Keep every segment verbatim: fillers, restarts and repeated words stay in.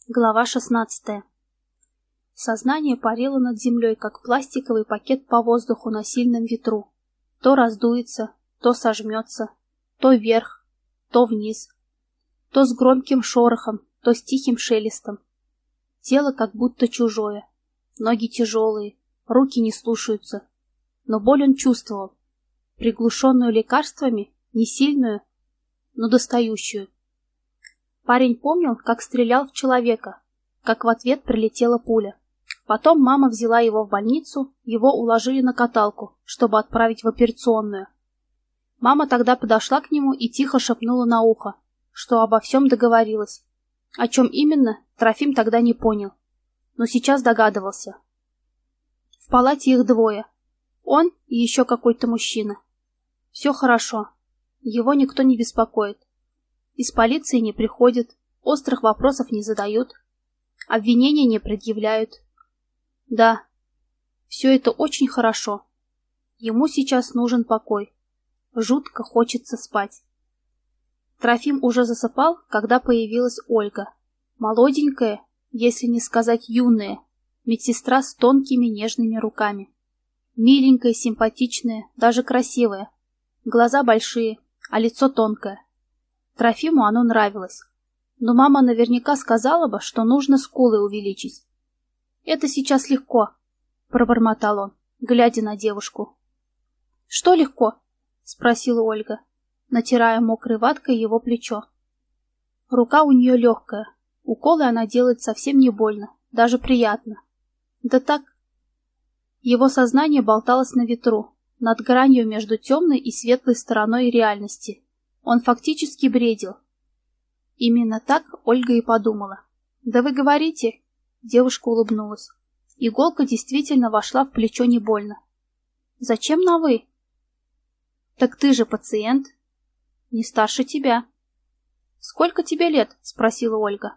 Глава шестнадцатая. Сознание парило над землей, как пластиковый пакет по воздуху на сильном ветру. То раздуется, то сожмется, то вверх, то вниз, то с громким шорохом, то с тихим шелестом. Тело как будто чужое, ноги тяжелые, руки не слушаются. Но боль он чувствовал, приглушенную лекарствами, не сильную, но достающую. Парень помнил, как стрелял в человека, как в ответ прилетела пуля. Потом мама взяла его в больницу, его уложили на каталку, чтобы отправить в операционную. Мама тогда подошла к нему и тихо шепнула на ухо, что обо всем договорилась. О чем именно, Трофим тогда не понял, но сейчас догадывался. В палате их двое, он и еще какой-то мужчина. Все хорошо, его никто не беспокоит. Из полиции не приходят, острых вопросов не задают, обвинения не предъявляют. Да, все это очень хорошо. Ему сейчас нужен покой. Жутко хочется спать. Трофим уже засыпал, когда появилась Ольга. Молоденькая, если не сказать юная, медсестра с тонкими нежными руками. Миленькая, симпатичная, даже красивая. Глаза большие, а лицо тонкое. Трофиму оно нравилось, но мама наверняка сказала бы, что нужно скулы увеличить. «Это сейчас легко», — пробормотал он, глядя на девушку. «Что легко?» — спросила Ольга, натирая мокрой ваткой его плечо. Рука у нее легкая, уколы она делает совсем не больно, даже приятно. Да так. Его сознание болталось на ветру, над гранью между темной и светлой стороной реальности. Он фактически бредил. Именно так Ольга и подумала. «Да вы говорите...» Девушка улыбнулась. Иголка действительно вошла в плечо не больно. «Зачем на «вы»?» «Так ты же пациент. Не старше тебя». «Сколько тебе лет?» — спросила Ольга.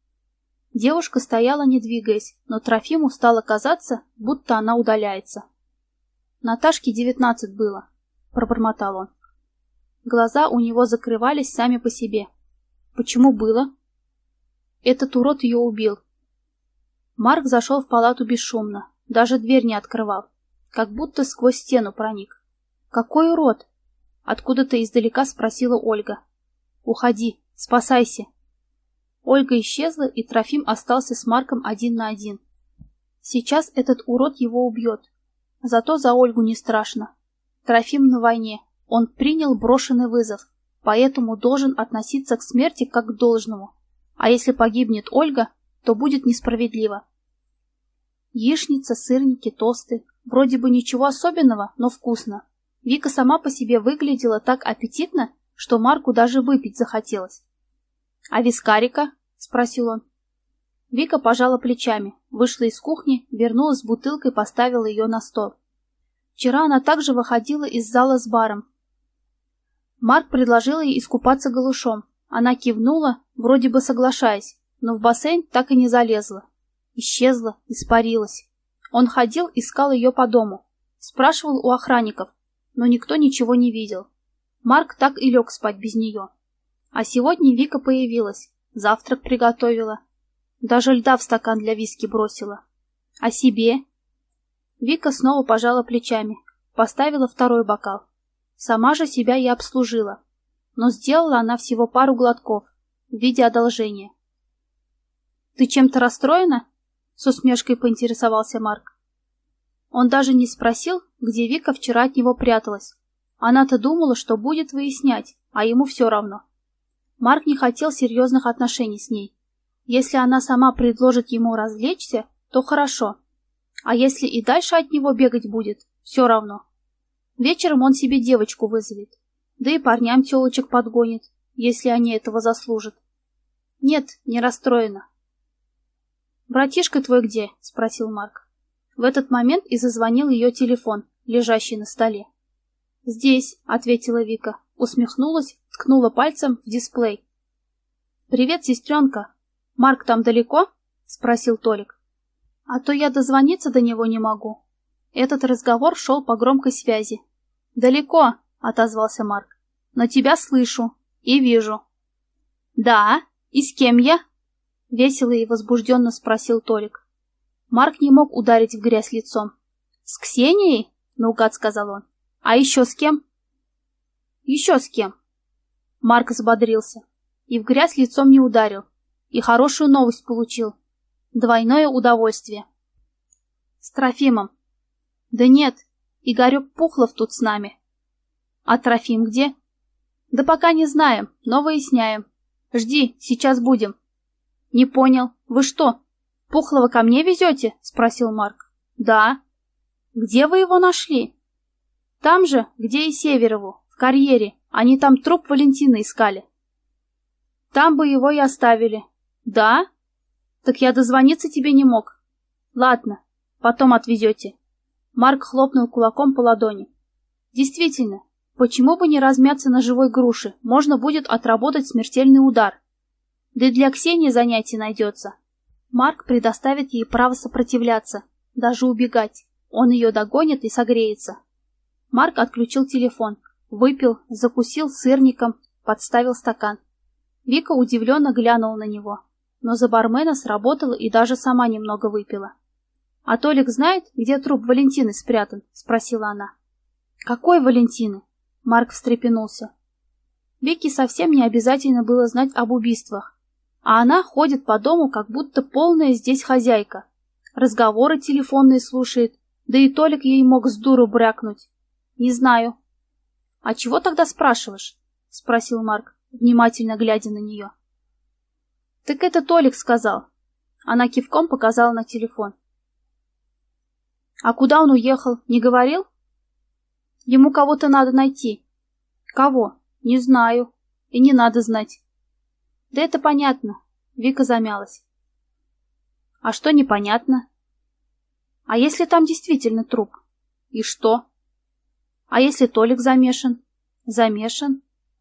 Девушка стояла, не двигаясь, но Трофиму стало казаться, будто она удаляется. «Наташке девятнадцать было», — пробормотал он. Глаза у него закрывались сами по себе. Почему было? Этот урод ее убил. Марк зашел в палату бесшумно, даже дверь не открывал, как будто сквозь стену проник. Какой урод? Откуда-то издалека спросила Ольга. Уходи, спасайся. Ольга исчезла, и Трофим остался с Марком один на один. Сейчас этот урод его убьет. Зато за Ольгу не страшно. Трофим на войне. Он принял брошенный вызов, поэтому должен относиться к смерти как к должному. А если погибнет Ольга, то будет несправедливо. Яичница, сырники, тосты. Вроде бы ничего особенного, но вкусно. Вика сама по себе выглядела так аппетитно, что Марку даже выпить захотелось. «А вискарика?» — спросил он. Вика пожала плечами, вышла из кухни, вернулась с бутылкой, поставила ее на стол. Вчера она также выходила из зала с баром. Марк предложил ей искупаться голышом. Она кивнула, вроде бы соглашаясь, но в бассейн так и не залезла. Исчезла, испарилась. Он ходил, искал ее по дому. Спрашивал у охранников, но никто ничего не видел. Марк так и лег спать без нее. А сегодня Вика появилась, завтрак приготовила. Даже льда в стакан для виски бросила. А себе? Вика снова пожала плечами, поставила второй бокал. Сама же себя и обслужила, но сделала она всего пару глотков в виде одолжения. «Ты чем-то расстроена?» — с усмешкой поинтересовался Марк. Он даже не спросил, где Вика вчера от него пряталась. Она-то думала, что будет выяснять, а ему все равно. Марк не хотел серьезных отношений с ней. Если она сама предложит ему развлечься, то хорошо. А если и дальше от него бегать будет, все равно. Вечером он себе девочку вызовет, да и парням телочек подгонит, если они этого заслужат. Нет, не расстроена. «Братишка твой где?» — спросил Марк. В этот момент и зазвонил ее телефон, лежащий на столе. «Здесь», — ответила Вика, усмехнулась, ткнула пальцем в дисплей. «Привет, сестренка. Марк там далеко?» — спросил Толик. «А то я дозвониться до него не могу». Этот разговор шел по громкой связи. «Далеко», — отозвался Марк, — «но тебя слышу и вижу». «Да, и с кем я?» — весело и возбужденно спросил Толик. Марк не мог ударить в грязь лицом. «С Ксенией?» — наугад сказал он. «А еще с кем?» «Еще с кем?» Марк взбодрился. И в грязь лицом не ударил. И хорошую новость получил. Двойное удовольствие. «С Трофимом». «Да нет, Игорек Пухлов тут с нами». «А Трофим где?» «Да пока не знаем, но выясняем. Жди, сейчас будем». «Не понял. Вы что, Пухлова ко мне везете?» — спросил Марк. «Да». «Где вы его нашли?» «Там же, где и Северову, в карьере. Они там труп Валентины искали». «Там бы его и оставили». «Да? Так я дозвониться тебе не мог». «Ладно, потом отвезете». Марк хлопнул кулаком по ладони. «Действительно, почему бы не размяться на живой груше? Можно будет отработать смертельный удар. Да и для Ксении занятий найдется. Марк предоставит ей право сопротивляться, даже убегать. Он ее догонит и согреется». Марк отключил телефон, выпил, закусил сырником, подставил стакан. Вика удивленно глянула на него, но за бармена сработала и даже сама немного выпила. «А Толик знает, где труп Валентины спрятан?» — спросила она. «Какой Валентины?» — Марк встрепенулся. Вике совсем не обязательно было знать об убийствах, а она ходит по дому, как будто полная здесь хозяйка. Разговоры телефонные слушает, да и Толик ей мог с дуру брякнуть. «Не знаю». «А чего тогда спрашиваешь?» — спросил Марк, внимательно глядя на нее. «Так это Толик сказал». Она кивком показала на телефон. «А куда он уехал, не говорил?» «Ему кого-то надо найти». «Кого? Не знаю. И не надо знать». «Да это понятно». Вика замялась. «А что непонятно?» «А если там действительно труп?» «И что?» «А если Толик замешан?» «Замешан?»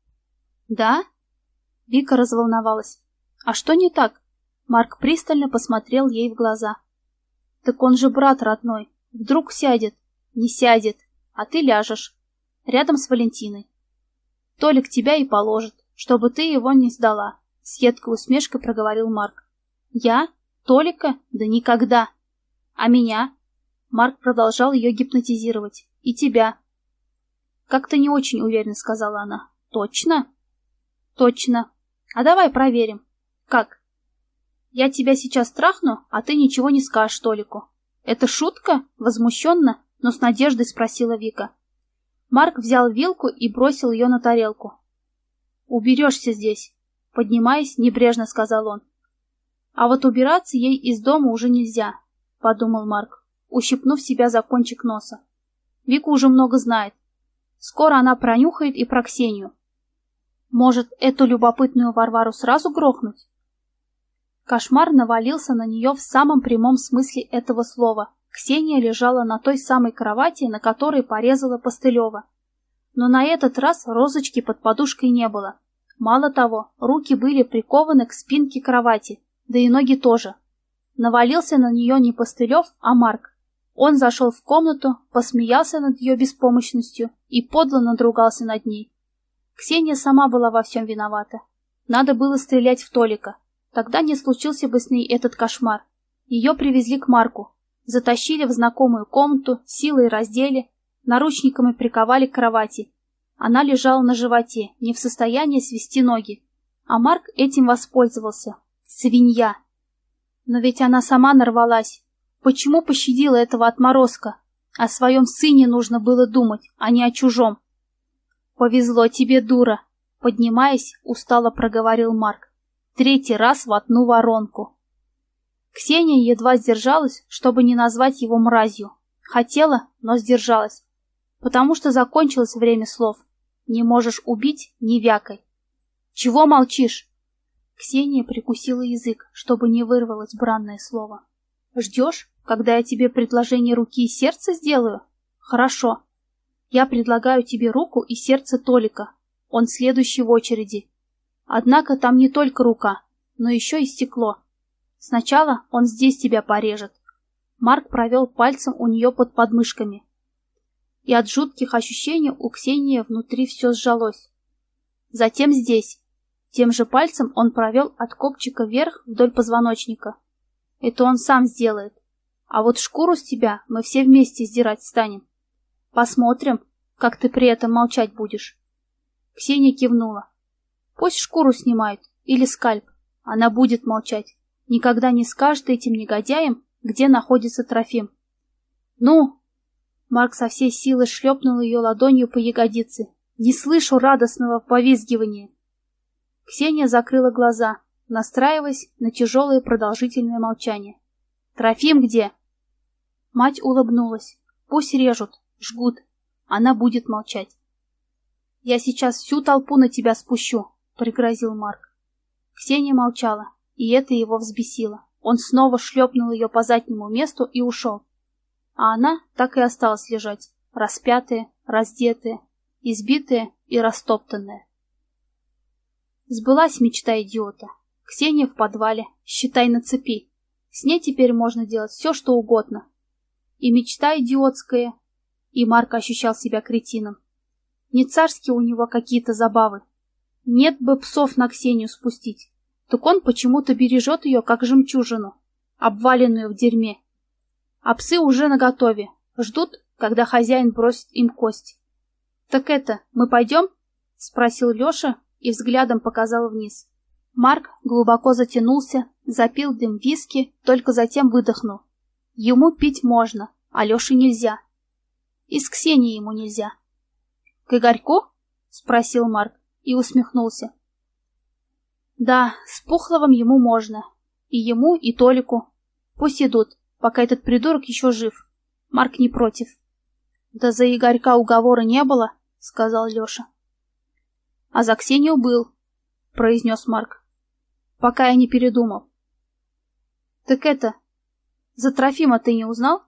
«Да?» Вика разволновалась. «А что не так?» Марк пристально посмотрел ей в глаза. «Так он же брат родной. Вдруг сядет?» «Не сядет, а ты ляжешь. Рядом с Валентиной. Толик тебя и положит, чтобы ты его не сдала», — с едкой усмешкой проговорил Марк. «Я? Толика? Да никогда!» «А меня?» Марк продолжал ее гипнотизировать. «И тебя?» «Как-то не очень уверенно», — сказала она. «Точно?» «Точно. А давай проверим». «Как?» «Я тебя сейчас трахну, а ты ничего не скажешь Толику». «Это шутка?» — возмущенно, но с надеждой спросила Вика. Марк взял вилку и бросил ее на тарелку. «Уберешься здесь», — поднимаясь, небрежно сказал он. «А вот убираться ей из дома уже нельзя», — подумал Марк, ущипнув себя за кончик носа. Вика уже много знает. Скоро она пронюхает и про Ксению. Может, эту любопытную Варвару сразу грохнуть? Кошмар навалился на нее в самом прямом смысле этого слова. Ксения лежала на той самой кровати, на которой порезала Постылева. Но на этот раз розочки под подушкой не было. Мало того, руки были прикованы к спинке кровати, да и ноги тоже. Навалился на нее не Постылев, а Марк. Он зашел в комнату, посмеялся над ее беспомощностью и подло надругался над ней. Ксения сама была во всем виновата. Надо было стрелять в Толика. Тогда не случился бы с ней этот кошмар. Ее привезли к Марку, затащили в знакомую комнату, силой раздели, наручниками приковали к кровати. Она лежала на животе, не в состоянии свести ноги. А Марк этим воспользовался. Свинья! Но ведь она сама нарвалась. Почему пощадила этого отморозка? О своем сыне нужно было думать, а не о чужом. «Повезло тебе, дура!» Поднимаясь, устало проговорил Марк. «Третий раз в одну воронку». Ксения едва сдержалась, чтобы не назвать его мразью. Хотела, но сдержалась. Потому что закончилось время слов. Не можешь убить — не вякай. «Чего молчишь?» Ксения прикусила язык, чтобы не вырвалось бранное слово. «Ждешь, когда я тебе предложение руки и сердца сделаю? Хорошо. Я предлагаю тебе руку и сердце Толика. Он следующий в очереди. Однако там не только рука, но еще и стекло. Сначала он здесь тебя порежет». Марк провел пальцем у нее под подмышками. И от жутких ощущений у Ксении внутри все сжалось. «Затем здесь». Тем же пальцем он провел от копчика вверх вдоль позвоночника. Это он сам сделает. А вот шкуру с тебя мы все вместе сдирать станем. Посмотрим, как ты при этом молчать будешь. Ксения кивнула. Пусть шкуру снимают или скальп. Она будет молчать. Никогда не скажет этим негодяям, где находится Трофим. Ну? Марк со всей силы шлепнул ее ладонью по ягодице. Не слышу радостного повизгивания. Ксения закрыла глаза, настраиваясь на тяжелое продолжительное молчание. «Трофим где?» Мать улыбнулась. «Пусть режут, жгут. Она будет молчать». «Я сейчас всю толпу на тебя спущу», — пригрозил Марк. Ксения молчала, и это его взбесило. Он снова шлепнул ее по заднему месту и ушел. А она так и осталась лежать, распятая, раздетая, избитая и растоптанная. Сбылась мечта идиота. Ксения в подвале, считай, на цепи. С ней теперь можно делать все, что угодно. И мечта идиотская, и Марк ощущал себя кретином. Не царские у него какие-то забавы. Нет бы псов на Ксению спустить, так он почему-то бережет ее, как жемчужину, обваленную в дерьме. А псы уже наготове, ждут, когда хозяин бросит им кость. «Так это, мы пойдем?» — спросил Леша и взглядом показал вниз. Марк глубоко затянулся, запил дым виски, только затем выдохнул. Ему пить можно, а Леше нельзя. И с Ксенией ему нельзя. «К Игорьку?» — спросил Марк и усмехнулся. «Да, с Пухловым ему можно. И ему, и Толику. Пусть идут, пока этот придурок еще жив. Марк не против». «Да за Игорька уговора не было», — сказал Леша. «А за Ксению был», — произнес Марк, пока я не передумал. «Так это, за Трофима ты не узнал?»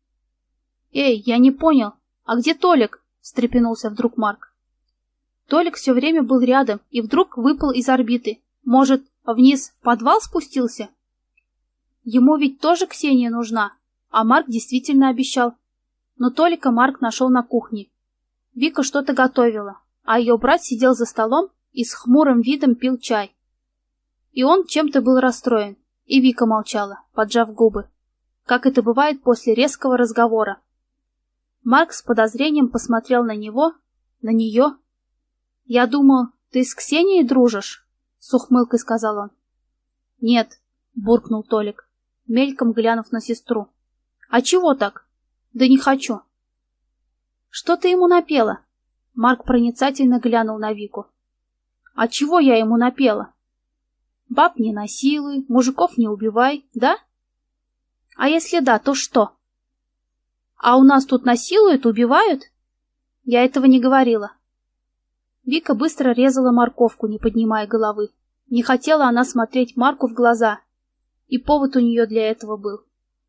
«Эй, я не понял, а где Толик?» — встрепенулся вдруг Марк. Толик все время был рядом и вдруг выпал из орбиты. Может, вниз в подвал спустился? Ему ведь тоже Ксения нужна, а Марк действительно обещал. Но Толика Марк нашел на кухне. Вика что-то готовила, а ее брат сидел за столом и с хмурым видом пил чай. И он чем-то был расстроен, и Вика молчала, поджав губы, как это бывает после резкого разговора. Марк с подозрением посмотрел на него, на нее. «Я думал, ты с Ксенией дружишь?» — с ухмылкой сказал он. «Нет», — буркнул Толик, мельком глянув на сестру. «А чего так?» «Да не хочу». «Что ты ему напела?» Марк проницательно глянул на Вику. «А чего я ему напела?» «Баб не насилуй, мужиков не убивай, да?» «А если да, то что?» «А у нас тут насилуют, убивают?» «Я этого не говорила». Вика быстро резала морковку, не поднимая головы. Не хотела она смотреть Марку в глаза, и повод у нее для этого был.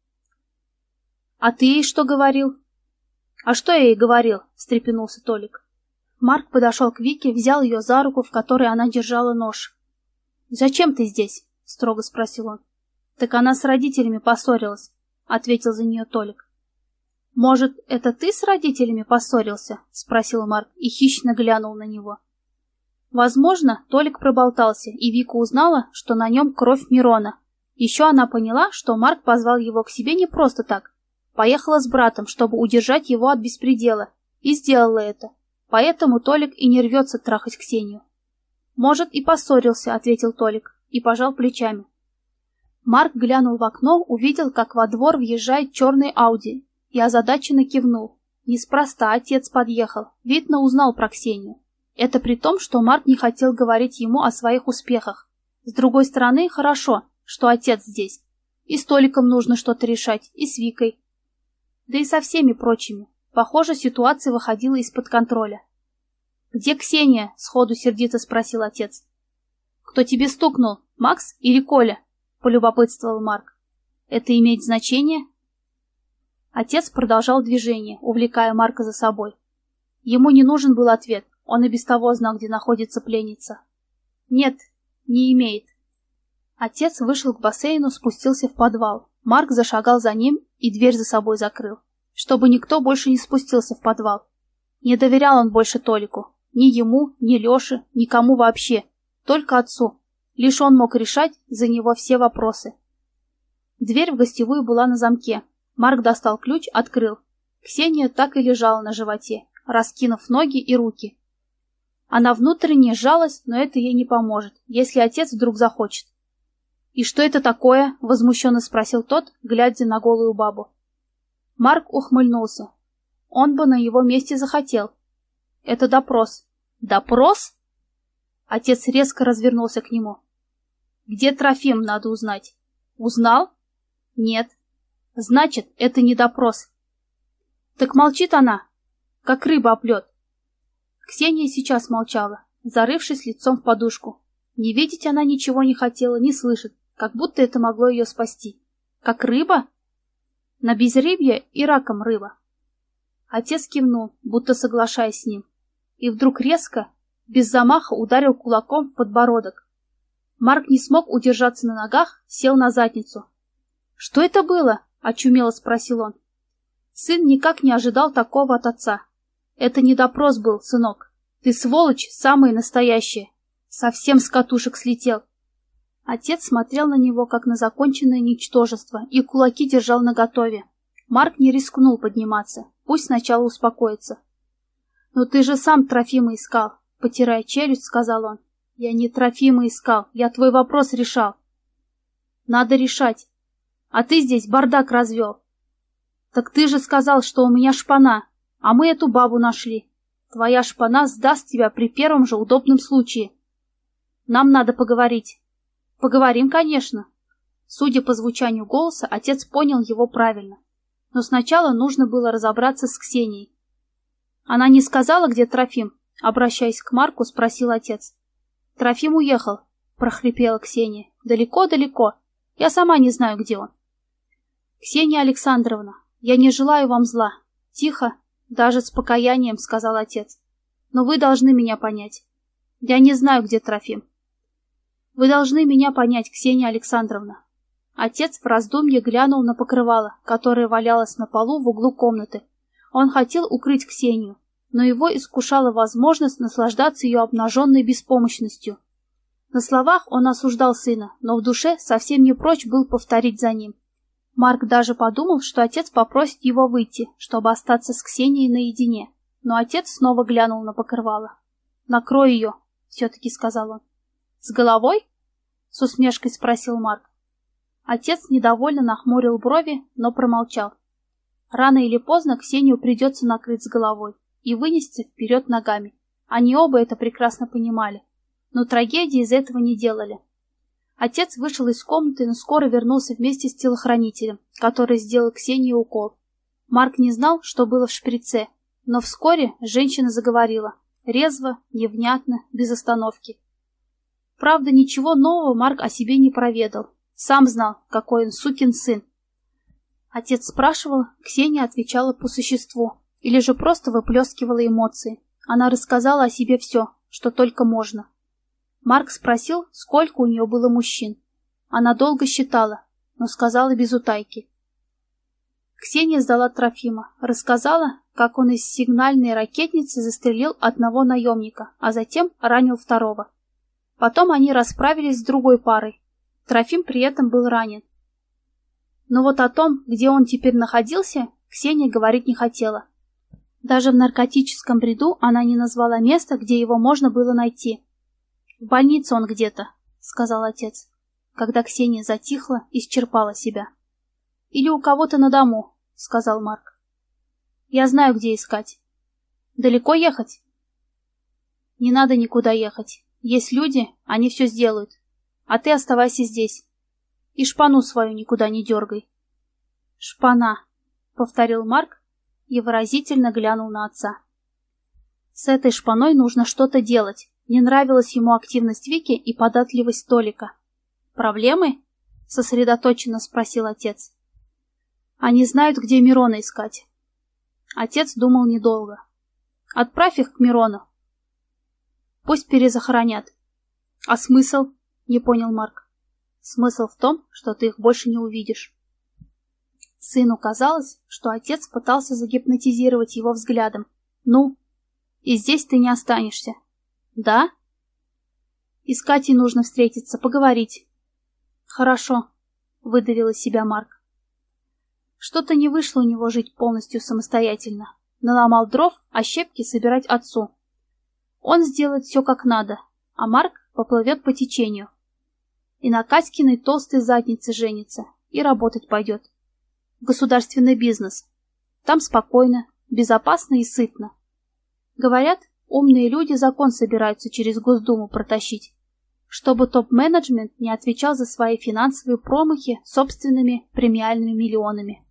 «А ты ей что говорил?» «А что я ей говорил?» — встрепенулся Толик. Марк подошел к Вике, взял ее за руку, в которой она держала нож. «Зачем ты здесь?» — строго спросил он. «Так она с родителями поссорилась», — ответил за нее Толик. «Может, это ты с родителями поссорился?» — спросил Марк и хищно глянул на него. Возможно, Толик проболтался, и Вика узнала, что на нем кровь Мирона. Еще она поняла, что Марк позвал его к себе не просто так. Поехала с братом, чтобы удержать его от беспредела, и сделала это. Поэтому Толик и не рвется трахать Ксению. «Может, и поссорился», — ответил Толик, и пожал плечами. Марк глянул в окно, увидел, как во двор въезжает черный Ауди, и озадаченно кивнул. Неспроста отец подъехал, видно, узнал про Ксению. Это при том, что Марк не хотел говорить ему о своих успехах. С другой стороны, хорошо, что отец здесь. И с Толиком нужно что-то решать, и с Викой. Да и со всеми прочими. Похоже, ситуация выходила из-под контроля. «Где Ксения?» — сходу сердито спросил отец. «Кто тебе стукнул, Макс или Коля?» — полюбопытствовал Марк. «Это имеет значение?» Отец продолжал движение, увлекая Марка за собой. Ему не нужен был ответ, он и без того знал, где находится пленница. «Нет, не имеет». Отец вышел к бассейну, спустился в подвал. Марк зашагал за ним и дверь за собой закрыл, чтобы никто больше не спустился в подвал. Не доверял он больше Толику. Ни ему, ни Леше, никому вообще. Только отцу. Лишь он мог решать за него все вопросы. Дверь в гостевую была на замке. Марк достал ключ, открыл. Ксения так и лежала на животе, раскинув ноги и руки. Она внутренне сжалась, но это ей не поможет, если отец вдруг захочет. «И что это такое?» — возмущенно спросил тот, глядя на голую бабу. Марк ухмыльнулся. Он бы на его месте захотел. «Это допрос». «Допрос?» Отец резко развернулся к нему. «Где Трофим, надо узнать». «Узнал?» «Нет». «Значит, это не допрос». «Так молчит она, как рыба об лед». Ксения сейчас молчала, зарывшись лицом в подушку. Не видеть она ничего не хотела, не слышит, как будто это могло ее спасти. «Как рыба?» «На безрыбье и раком рыба». Отец кивнул, будто соглашаясь с ним, и вдруг резко, без замаха ударил кулаком в подбородок. Марк не смог удержаться на ногах, сел на задницу. «Что это было?» — очумело спросил он. Сын никак не ожидал такого от отца. «Это не допрос был, сынок. Ты сволочь, самая настоящая. Совсем с катушек слетел». Отец смотрел на него, как на законченное ничтожество, и кулаки держал наготове. Марк не рискнул подниматься. Пусть сначала успокоится. «Но ты же сам Трофима искал», — потирая челюсть, сказал он. «Я не Трофима искал, я твой вопрос решал». «Надо решать. А ты здесь бардак развел». «Так ты же сказал, что у меня шпана, а мы эту бабу нашли. Твоя шпана сдаст тебя при первом же удобном случае. Нам надо поговорить». «Поговорим, конечно». Судя по звучанию голоса, отец понял его правильно. Но сначала нужно было разобраться с Ксенией. «Она не сказала, где Трофим?» Обращаясь к Марку, спросил отец. «Трофим уехал», — прохрипела Ксения. «Далеко-далеко. Я сама не знаю, где он». «Ксения Александровна, я не желаю вам зла». Тихо, даже с покаянием, сказал отец. «Но вы должны меня понять. Я не знаю, где Трофим». «Вы должны меня понять, Ксения Александровна». Отец в раздумье глянул на покрывало, которое валялось на полу в углу комнаты. Он хотел укрыть Ксению, но его искушала возможность наслаждаться ее обнаженной беспомощностью. На словах он осуждал сына, но в душе совсем не прочь был повторить за ним. Марк даже подумал, что отец попросит его выйти, чтобы остаться с Ксенией наедине. Но отец снова глянул на покрывало. «Накрой ее», — все-таки сказал он. «С головой?» — с усмешкой спросил Марк. Отец недовольно нахмурил брови, но промолчал. Рано или поздно Ксению придется накрыть с головой и вынести вперед ногами. Они оба это прекрасно понимали, но трагедии из этого не делали. Отец вышел из комнаты, но скоро вернулся вместе с телохранителем, который сделал Ксении укол. Марк не знал, что было в шприце, но вскоре женщина заговорила, резво, невнятно, без остановки. Правда, ничего нового Марк о себе не проведал. Сам знал, какой он сукин сын. Отец спрашивал, Ксения отвечала по существу, или же просто выплескивала эмоции. Она рассказала о себе все, что только можно. Марк спросил, сколько у нее было мужчин. Она долго считала, но сказала без утайки. Ксения сдала Трофима, рассказала, как он из сигнальной ракетницы застрелил одного наемника, а затем ранил второго. Потом они расправились с другой парой. Трофим при этом был ранен. Но вот о том, где он теперь находился, Ксения говорить не хотела. Даже в наркотическом бреду она не назвала место, где его можно было найти. «В больнице он где-то», — сказал отец, когда Ксения затихла и исчерпала себя. «Или у кого-то на дому», — сказал Марк. «Я знаю, где искать». «Далеко ехать?» «Не надо никуда ехать. Есть люди, они все сделают. А ты оставайся здесь. И шпану свою никуда не дергай». «Шпана», — повторил Марк и выразительно глянул на отца. «С этой шпаной нужно что-то делать». Не нравилась ему активность Вики и податливость Толика. «Проблемы?» — сосредоточенно спросил отец. «Они знают, где Мирона искать». Отец думал недолго. «Отправь их к Мирону. Пусть перезахоронят». «А смысл?» — не понял Марк. «Смысл в том, что ты их больше не увидишь». Сыну казалось, что отец пытался загипнотизировать его взглядом. «Ну, и здесь ты не останешься». «Да?» И с Катей нужно встретиться, поговорить. Хорошо, выдавил из себя Марк. Что-то не вышло у него жить полностью самостоятельно. Наломал дров, а щепки собирать отцу. Он сделает все как надо, а Марк поплывет по течению. И на Катькиной толстой заднице женится, и работать пойдет. В государственный бизнес. Там спокойно, безопасно и сытно. Говорят, умные люди закон собираются через Госдуму протащить, чтобы топ-менеджмент не отвечал за свои финансовые промахи собственными премиальными миллионами.